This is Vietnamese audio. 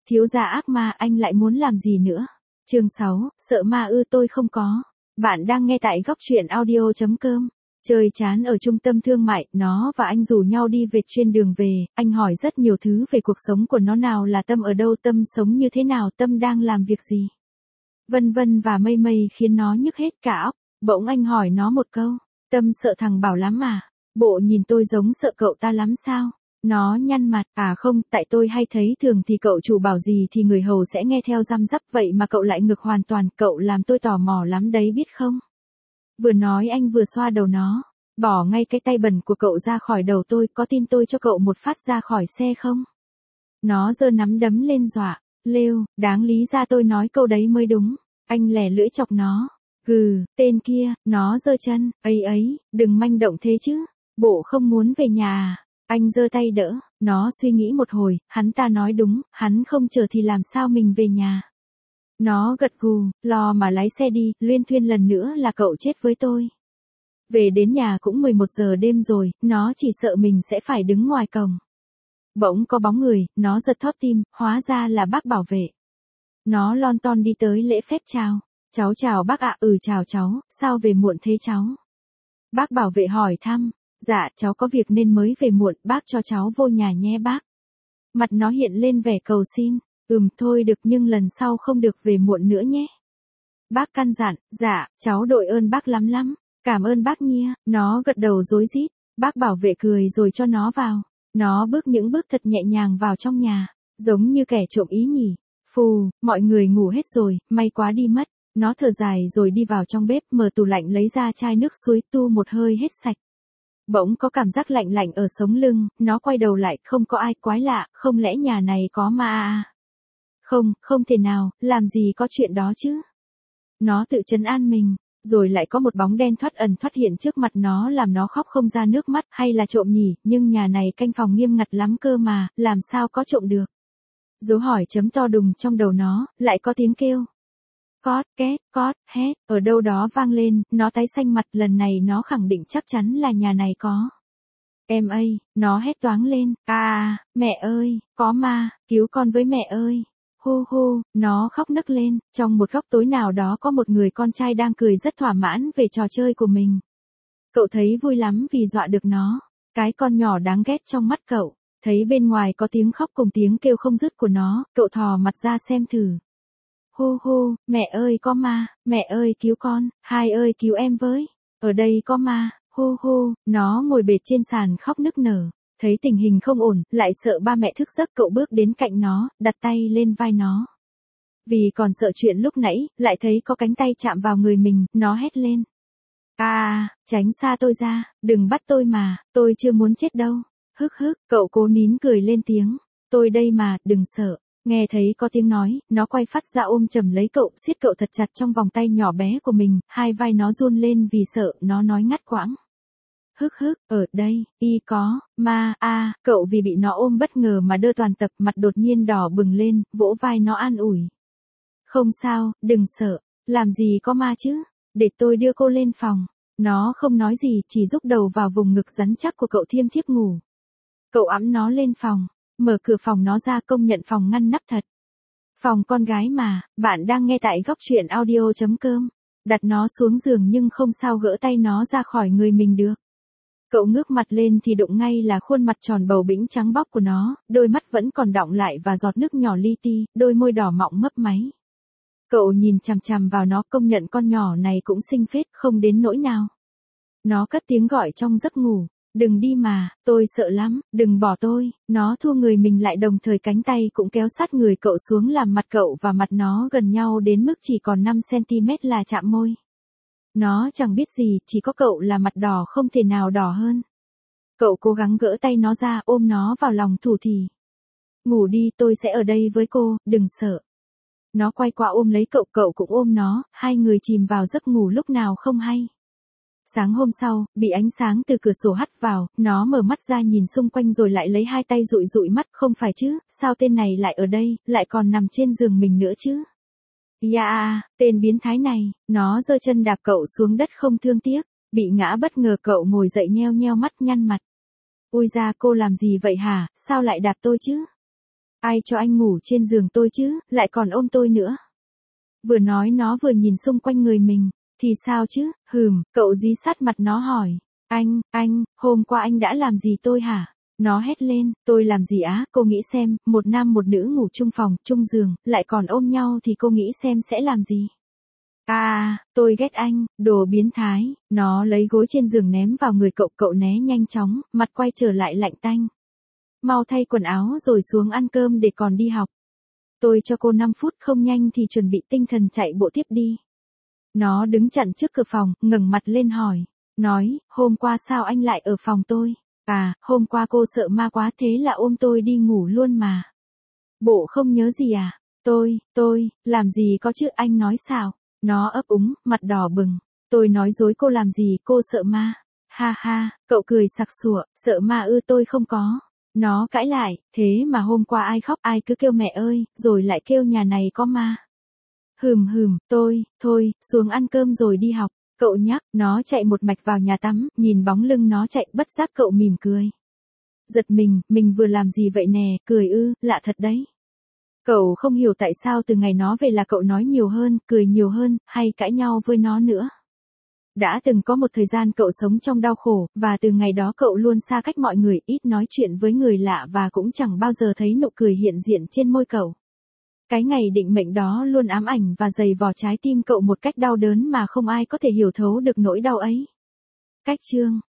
Thiếu gia ác ma, anh lại muốn làm gì nữa? Chương 6, sợ ma ư? Tôi không có. Bạn đang nghe tại góc truyện audio.com. Chơi chán ở trung tâm thương mại, nó và anh rủ nhau đi về trên đường về, anh hỏi rất nhiều thứ về cuộc sống của nó, nào là Tâm ở đâu, Tâm sống như thế nào, Tâm đang làm việc gì. Vân vân và mây mây khiến nó nhức hết cả óc. Bỗng anh hỏi nó một câu, Tâm sợ thằng Bảo lắm à? Bộ nhìn tôi giống sợ cậu ta lắm sao? Nó nhăn mặt, à không, tại tôi hay thấy thường thì cậu chủ bảo gì thì người hầu sẽ nghe theo răm rắp, vậy mà cậu lại ngược hoàn toàn, cậu làm tôi tò mò lắm đấy biết không? Vừa nói anh vừa xoa đầu nó, bỏ ngay cái tay bẩn của cậu ra khỏi đầu tôi, có tin tôi cho cậu một phát ra khỏi xe không? Nó giơ nắm đấm lên dọa, lêu, đáng lý ra tôi nói câu đấy mới đúng. Anh lẻ lưỡi chọc nó, gừ, tên kia, nó giơ chân, ấy, đừng manh động thế chứ, bộ không muốn về nhà à? Anh giơ tay đỡ, nó suy nghĩ một hồi, hắn ta nói đúng, hắn không chờ thì làm sao mình về nhà. Nó gật gù, lo mà lái xe đi, luyên thuyên lần nữa là cậu chết với tôi. Về đến nhà cũng 11 giờ đêm rồi, nó chỉ sợ mình sẽ phải đứng ngoài cổng. Bỗng có bóng người, nó giật thót tim, hóa ra là bác bảo vệ. Nó lon ton đi tới lễ phép chào. Cháu chào bác ạ. Chào cháu, sao về muộn thế cháu? Bác bảo vệ hỏi thăm. Dạ, cháu có việc nên mới về muộn, bác cho cháu vô nhà nhé bác. Mặt nó hiện lên vẻ cầu xin. Thôi được, nhưng lần sau không được về muộn nữa nhé. Bác căn dặn. Dạ, cháu đội ơn bác lắm lắm. Cảm ơn bác nhia. Nó gật đầu rối rít. Bác bảo vệ cười rồi cho nó vào. Nó bước những bước thật nhẹ nhàng vào trong nhà, giống như kẻ trộm ý nhỉ. Phù, mọi người ngủ hết rồi, may quá đi mất. Nó thở dài rồi đi vào trong bếp, mở tủ lạnh lấy ra chai nước suối, tu một hơi hết sạch. Bỗng có cảm giác lạnh lạnh ở sống lưng, nó quay đầu lại, không có ai, quái lạ, không lẽ nhà này có ma à? Không thể nào, làm gì có chuyện đó chứ. Nó tự trấn an mình, rồi lại có một bóng đen thoát ẩn thoát hiện trước mặt nó làm nó khóc không ra nước mắt, hay là trộm nhỉ, nhưng nhà này canh phòng nghiêm ngặt lắm cơ mà, làm sao có trộm được. Dấu hỏi chấm to đùng trong đầu nó, lại có tiếng kêu. Cót, két, cót, hét, ở đâu đó vang lên, nó tái xanh mặt, lần này nó khẳng định chắc chắn là nhà này có. Em ơi, nó hét toáng lên, mẹ ơi, có ma, cứu con với mẹ ơi. Hu hu, nó khóc nấc lên, trong một góc tối nào đó có một người con trai đang cười rất thỏa mãn về trò chơi của mình. Cậu thấy vui lắm vì dọa được nó, cái con nhỏ đáng ghét trong mắt cậu. Thấy bên ngoài có tiếng khóc cùng tiếng kêu không dứt của nó, cậu thò mặt ra xem thử. Hu hu, mẹ ơi có ma, mẹ ơi cứu con, hai ơi cứu em với, ở đây có ma, hu hu, nó ngồi bệt trên sàn khóc nức nở. Thấy tình hình không ổn, lại sợ ba mẹ thức giấc, cậu bước đến cạnh nó, đặt tay lên vai nó. Vì còn sợ chuyện lúc nãy, lại thấy có cánh tay chạm vào người mình, nó hét lên. Tránh xa tôi ra, đừng bắt tôi mà, tôi chưa muốn chết đâu. Hức, cậu cố nín cười lên tiếng. Tôi đây mà, đừng sợ. Nghe thấy có tiếng nói, nó quay phát ra ôm chầm lấy cậu, siết cậu thật chặt trong vòng tay nhỏ bé của mình, hai vai nó run lên vì sợ, nó nói ngắt quãng. Hức, ở đây, có, ma, cậu vì bị nó ôm bất ngờ mà đơ toàn tập, mặt đột nhiên đỏ bừng lên, vỗ vai nó an ủi. Không sao, đừng sợ, làm gì có ma chứ, để tôi đưa cô lên phòng. Nó không nói gì, chỉ rúc đầu vào vùng ngực rắn chắc của cậu thiêm thiếp ngủ. Cậu ẵm nó lên phòng, mở cửa phòng nó ra, công nhận phòng ngăn nắp thật. Phòng con gái mà, bạn đang nghe tại góc truyện audio.com. Đặt nó xuống giường nhưng không sao gỡ tay nó ra khỏi người mình được. Cậu ngước mặt lên thì đụng ngay là khuôn mặt tròn bầu bĩnh trắng bóc của nó, đôi mắt vẫn còn đọng lại và giọt nước nhỏ li ti, đôi môi đỏ mọng mấp máy. Cậu nhìn chằm chằm vào nó, công nhận con nhỏ này cũng xinh phết, không đến nỗi nào. Nó cất tiếng gọi trong giấc ngủ. Đừng đi mà, tôi sợ lắm, đừng bỏ tôi. Nó thua người mình lại, đồng thời cánh tay cũng kéo sát người cậu xuống, làm mặt cậu và mặt nó gần nhau đến mức chỉ còn 5cm là chạm môi. Nó chẳng biết gì, chỉ có cậu là mặt đỏ không thể nào đỏ hơn. Cậu cố gắng gỡ tay nó ra, ôm nó vào lòng thủ thỉ. Ngủ đi, tôi sẽ ở đây với cô, đừng sợ. Nó quay qua ôm lấy cậu, cậu cũng ôm nó, hai người chìm vào giấc ngủ lúc nào không hay. Sáng hôm sau, bị ánh sáng từ cửa sổ hắt vào, nó mở mắt ra nhìn xung quanh rồi lại lấy hai tay dụi dụi mắt, không phải chứ, sao tên này lại ở đây, lại còn nằm trên giường mình nữa chứ. Tên biến thái này, nó giơ chân đạp cậu xuống đất không thương tiếc, bị ngã bất ngờ cậu ngồi dậy nheo nheo mắt nhăn mặt. Ôi da, cô làm gì vậy hả, sao lại đạp tôi chứ? Ai cho anh ngủ trên giường tôi chứ, lại còn ôm tôi nữa. Vừa nói nó vừa nhìn xung quanh người mình. Thì sao chứ, cậu dí sát mặt nó hỏi. Anh, hôm qua anh đã làm gì tôi hả? Nó hét lên, tôi làm gì á, cô nghĩ xem, một nam một nữ ngủ chung phòng, chung giường, lại còn ôm nhau thì cô nghĩ xem sẽ làm gì? Tôi ghét anh, đồ biến thái. Nó lấy gối trên giường ném vào người cậu né nhanh chóng, mặt quay trở lại lạnh tanh. Mau thay quần áo rồi xuống ăn cơm để còn đi học. Tôi cho cô 5 phút, không nhanh thì chuẩn bị tinh thần chạy bộ tiếp đi. Nó đứng chặn trước cửa phòng, ngẩng mặt lên hỏi. Nói, hôm qua sao anh lại ở phòng tôi? Hôm qua cô sợ ma quá thế là ôm tôi đi ngủ luôn mà. Bộ không nhớ gì à? Tôi, làm gì có chứ, anh nói sao? Nó ấp úng, mặt đỏ bừng. Tôi nói dối cô làm gì, cô sợ ma. Ha ha, cậu cười sặc sụa, sợ ma ư, tôi không có. Nó cãi lại, thế mà hôm qua ai khóc ai cứ kêu mẹ ơi, rồi lại kêu nhà này có ma. Thôi, xuống ăn cơm rồi đi học. Cậu nhắc, nó chạy một mạch vào nhà tắm, nhìn bóng lưng nó chạy, bất giác cậu mỉm cười. Giật mình vừa làm gì vậy nè, cười ư, lạ thật đấy. Cậu không hiểu tại sao từ ngày nó về là cậu nói nhiều hơn, cười nhiều hơn, hay cãi nhau với nó nữa. Đã từng có một thời gian cậu sống trong đau khổ, và từ ngày đó cậu luôn xa cách mọi người, ít nói chuyện với người lạ và cũng chẳng bao giờ thấy nụ cười hiện diện trên môi cậu. Cái ngày định mệnh đó luôn ám ảnh và dày vò trái tim cậu một cách đau đớn mà không ai có thể hiểu thấu được nỗi đau ấy. Cách chương